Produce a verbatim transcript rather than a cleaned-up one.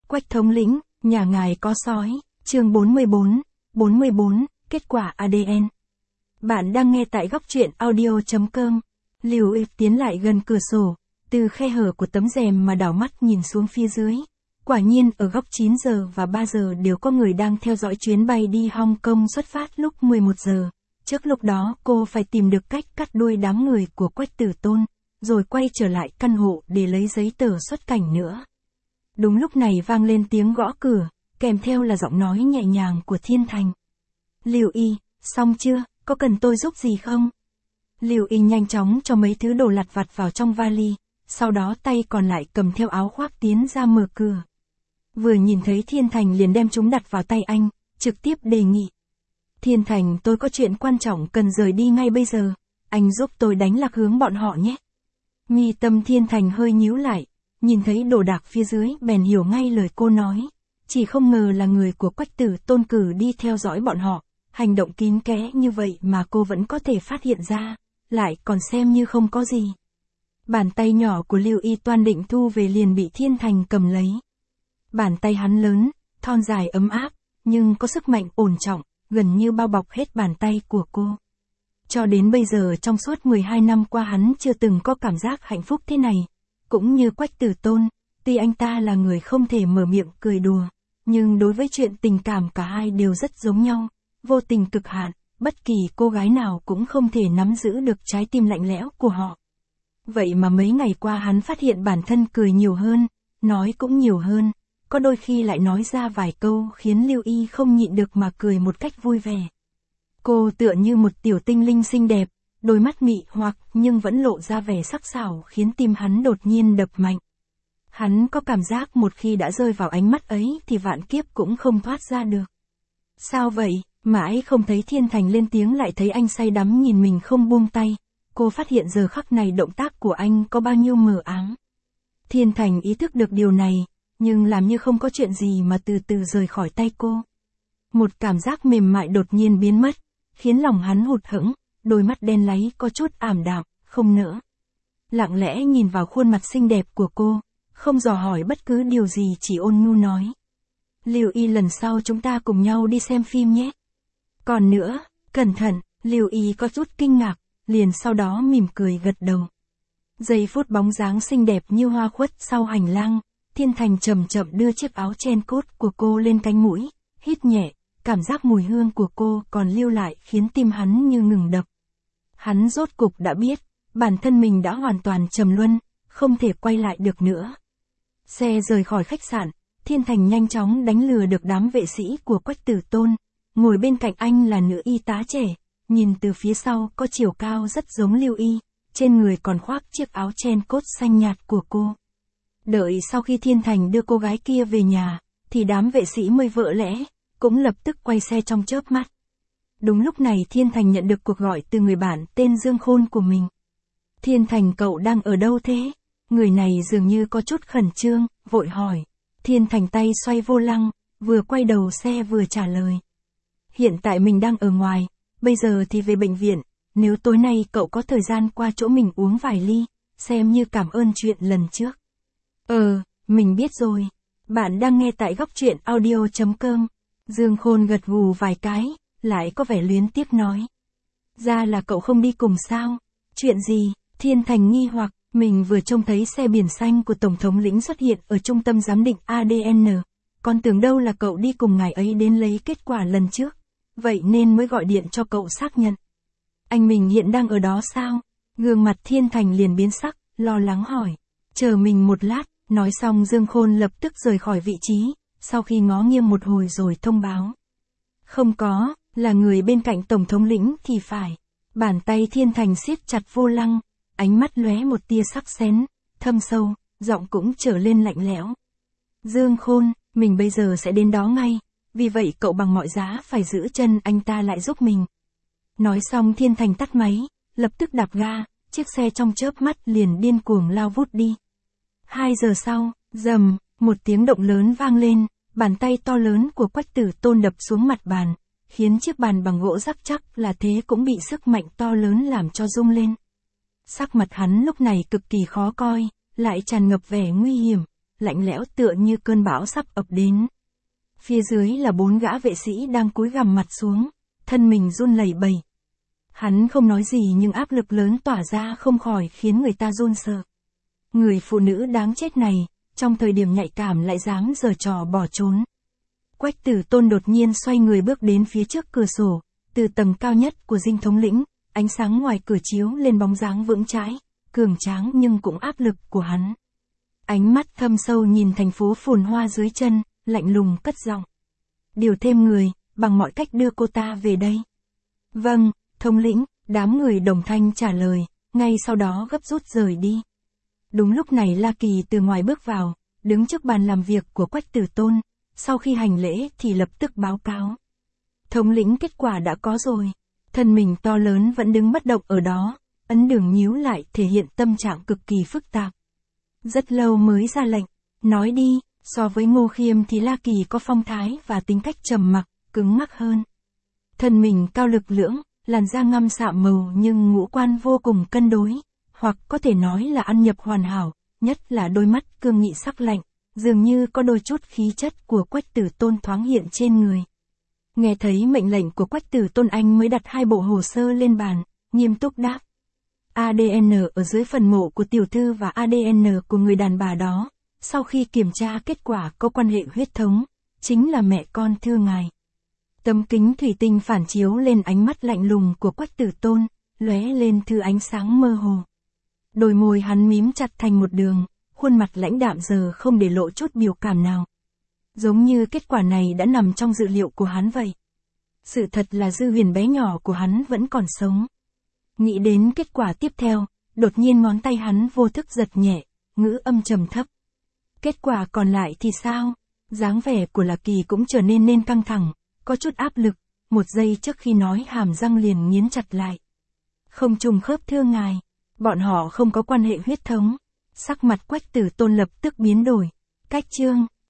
Quách thống lĩnh, nhà ngài có sói, chương bốn mươi bốn, bốn mươi bốn, kết quả a đê en. Bạn đang nghe tại góc truyện audio chấm com. Lưu ý tiến lại gần cửa sổ, từ khe hở của tấm rèm mà đảo mắt nhìn xuống phía dưới. Quả nhiên ở góc chín giờ và ba giờ đều có người đang theo dõi chuyến bay đi Hong Kong xuất phát lúc mười một giờ. Trước lúc đó cô phải tìm được cách cắt đuôi đám người của Quách Tử Tôn, rồi quay trở lại căn hộ để lấy giấy tờ xuất cảnh nữa. Đúng lúc này vang lên tiếng gõ cửa, kèm theo là giọng nói nhẹ nhàng của Thiên Thành. Lưu Y, xong chưa, có cần tôi giúp gì không? Lưu Y nhanh chóng cho mấy thứ đồ lặt vặt vào trong vali, sau đó tay còn lại cầm theo áo khoác tiến ra mở cửa. Vừa nhìn thấy Thiên Thành liền đem chúng đặt vào tay anh, trực tiếp đề nghị. Thiên Thành, tôi có chuyện quan trọng cần rời đi ngay bây giờ, anh giúp tôi đánh lạc hướng bọn họ nhé. Mi tâm Thiên Thành hơi nhíu lại, nhìn thấy đồ đạc phía dưới bèn hiểu ngay lời cô nói. Chỉ không ngờ là người của Quách Tử Tôn cử đi theo dõi bọn họ, hành động kín kẽ như vậy mà cô vẫn có thể phát hiện ra, lại còn xem như không có gì. Bàn tay nhỏ của Lưu Y toan định thu về liền bị Thiên Thành cầm lấy. Bàn tay hắn lớn, thon dài ấm áp, nhưng có sức mạnh ổn trọng, gần như bao bọc hết bàn tay của cô. Cho đến bây giờ trong suốt mười hai năm qua hắn chưa từng có cảm giác hạnh phúc thế này. Cũng như Quách Tử Tôn, tuy anh ta là người không thể mở miệng cười đùa, nhưng đối với chuyện tình cảm cả hai đều rất giống nhau, vô tình cực hạn, bất kỳ cô gái nào cũng không thể nắm giữ được trái tim lạnh lẽo của họ. Vậy mà mấy ngày qua hắn phát hiện bản thân cười nhiều hơn, nói cũng nhiều hơn, có đôi khi lại nói ra vài câu khiến Lưu Y không nhịn được mà cười một cách vui vẻ. Cô tựa như một tiểu tinh linh xinh đẹp, đôi mắt mị hoặc nhưng vẫn lộ ra vẻ sắc sảo khiến tim hắn đột nhiên đập mạnh. Hắn có cảm giác một khi đã rơi vào ánh mắt ấy thì vạn kiếp cũng không thoát ra được. Sao vậy, mãi không thấy Thiên Thành lên tiếng lại thấy anh say đắm nhìn mình không buông tay. Cô phát hiện giờ khắc này động tác của anh có bao nhiêu mờ ám. Thiên Thành ý thức được điều này, nhưng làm như không có chuyện gì mà từ từ rời khỏi tay cô. Một cảm giác mềm mại đột nhiên biến mất, khiến lòng hắn hụt hẫng, đôi mắt đen láy có chút ảm đạm, không nỡ. Lặng lẽ nhìn vào khuôn mặt xinh đẹp của cô, không dò hỏi bất cứ điều gì chỉ ôn nhu nói. Lưu Y, lần sau chúng ta cùng nhau đi xem phim nhé. Còn nữa, cẩn thận, Lưu Y có chút kinh ngạc, liền sau đó mỉm cười gật đầu. Giây phút bóng dáng xinh đẹp như hoa khuất sau hành lang, Thiên Thành chậm chậm đưa chiếc áo chen cốt của cô lên cánh mũi, hít nhẹ, cảm giác mùi hương của cô còn lưu lại khiến tim hắn như ngừng đập. Hắn rốt cục đã biết, bản thân mình đã hoàn toàn trầm luân, không thể quay lại được nữa. Xe rời khỏi khách sạn, Thiên Thành nhanh chóng đánh lừa được đám vệ sĩ của Quách Tử Tôn. Ngồi bên cạnh anh là nữ y tá trẻ, nhìn từ phía sau có chiều cao rất giống Lưu Y, trên người còn khoác chiếc áo chen cốt xanh nhạt của cô. Đợi sau khi Thiên Thành đưa cô gái kia về nhà, thì đám vệ sĩ mới vỡ lẽ, cũng lập tức quay xe trong chớp mắt. Đúng lúc này Thiên Thành nhận được cuộc gọi từ người bạn tên Dương Khôn của mình. Thiên Thành, cậu đang ở đâu thế? Người này dường như có chút khẩn trương, vội hỏi. Thiên Thành tay xoay vô lăng, vừa quay đầu xe vừa trả lời. Hiện tại mình đang ở ngoài, bây giờ thì về bệnh viện, nếu tối nay cậu có thời gian qua chỗ mình uống vài ly, xem như cảm ơn chuyện lần trước. Ờ, mình biết rồi. Bạn đang nghe tại góc truyện audio chấm com. Dương Khôn gật gù vài cái, lại có vẻ luyến tiếc nói. Ra là cậu không đi cùng sao? Chuyện gì? Thiên Thành nghi hoặc, mình vừa trông thấy xe biển xanh của Tổng thống lĩnh xuất hiện ở trung tâm giám định a đê en, còn tưởng đâu là cậu đi cùng ngài ấy đến lấy kết quả lần trước, vậy nên mới gọi điện cho cậu xác nhận. Anh mình hiện đang ở đó sao? Gương mặt Thiên Thành liền biến sắc, lo lắng hỏi. Chờ mình một lát, nói xong Dương Khôn lập tức rời khỏi vị trí, sau khi ngó nghiêng một hồi rồi thông báo. Không có, là người bên cạnh Tổng thống lĩnh thì phải. Bàn tay Thiên Thành siết chặt vô lăng, ánh mắt lóe một tia sắc xén, thâm sâu, giọng cũng trở lên lạnh lẽo. Dương Khôn, mình bây giờ sẽ đến đó ngay, vì vậy cậu bằng mọi giá phải giữ chân anh ta lại giúp mình. Nói xong Thiên Thành tắt máy, lập tức đạp ga, chiếc xe trong chớp mắt liền điên cuồng lao vút đi. Hai giờ sau, rầm, một tiếng động lớn vang lên, bàn tay to lớn của Quách Tử Tôn đập xuống mặt bàn, khiến chiếc bàn bằng gỗ rắc chắc là thế cũng bị sức mạnh to lớn làm cho rung lên. Sắc mặt hắn lúc này cực kỳ khó coi, lại tràn ngập vẻ nguy hiểm, lạnh lẽo tựa như cơn bão sắp ập đến. Phía dưới là bốn gã vệ sĩ đang cúi gằm mặt xuống, thân mình run lẩy bẩy. Hắn không nói gì nhưng áp lực lớn tỏa ra không khỏi khiến người ta run sợ. Người phụ nữ đáng chết này, trong thời điểm nhạy cảm lại dám giở trò bỏ trốn. Quách Tử Tôn đột nhiên xoay người bước đến phía trước cửa sổ, từ tầng cao nhất của dinh thống lĩnh, ánh sáng ngoài cửa chiếu lên bóng dáng vững chãi, cường tráng nhưng cũng áp lực của hắn. Ánh mắt thâm sâu nhìn thành phố phồn hoa dưới chân, lạnh lùng cất giọng. Điều thêm người, bằng mọi cách đưa cô ta về đây. Vâng, thống lĩnh, đám người đồng thanh trả lời, ngay sau đó gấp rút rời đi. Đúng lúc này La Kỳ từ ngoài bước vào, đứng trước bàn làm việc của Quách Tử Tôn, sau khi hành lễ thì lập tức báo cáo. Thống lĩnh, kết quả đã có rồi. Thân mình to lớn vẫn đứng bất động ở đó, ấn đường nhíu lại thể hiện tâm trạng cực kỳ phức tạp. Rất lâu mới ra lệnh, nói đi, so với Ngô Khiêm thì La Kỳ có phong thái và tính cách trầm mặc, cứng ngắc hơn. Thân mình cao lực lưỡng, làn da ngăm sạm màu nhưng ngũ quan vô cùng cân đối, hoặc có thể nói là ăn nhập hoàn hảo, nhất là đôi mắt cương nghị sắc lạnh, dường như có đôi chút khí chất của Quách Tử Tôn thoáng hiện trên người. Nghe thấy mệnh lệnh của Quách Tử Tôn, anh mới đặt hai bộ hồ sơ lên bàn, nghiêm túc đáp. a đê en ở dưới phần mộ của tiểu thư và a đê en của người đàn bà đó, sau khi kiểm tra kết quả có quan hệ huyết thống, chính là mẹ con thưa ngài. Tấm kính thủy tinh phản chiếu lên ánh mắt lạnh lùng của Quách Tử Tôn, lóe lên thứ ánh sáng mơ hồ. Đôi môi hắn mím chặt thành một đường, khuôn mặt lãnh đạm giờ không để lộ chút biểu cảm nào. Giống như kết quả này đã nằm trong dự liệu của hắn vậy. Sự thật là Dư Huyền bé nhỏ của hắn vẫn còn sống. Nghĩ đến kết quả tiếp theo, đột nhiên ngón tay hắn vô thức giật nhẹ, ngữ âm trầm thấp. Kết quả còn lại thì sao? Dáng vẻ của La Kỳ cũng trở nên nên căng thẳng, có chút áp lực, một giây trước khi nói hàm răng liền nghiến chặt lại. Không trùng khớp thưa ngài, bọn họ không có quan hệ huyết thống. Sắc mặt Quách Tử Tôn lập tức biến đổi. Cách chương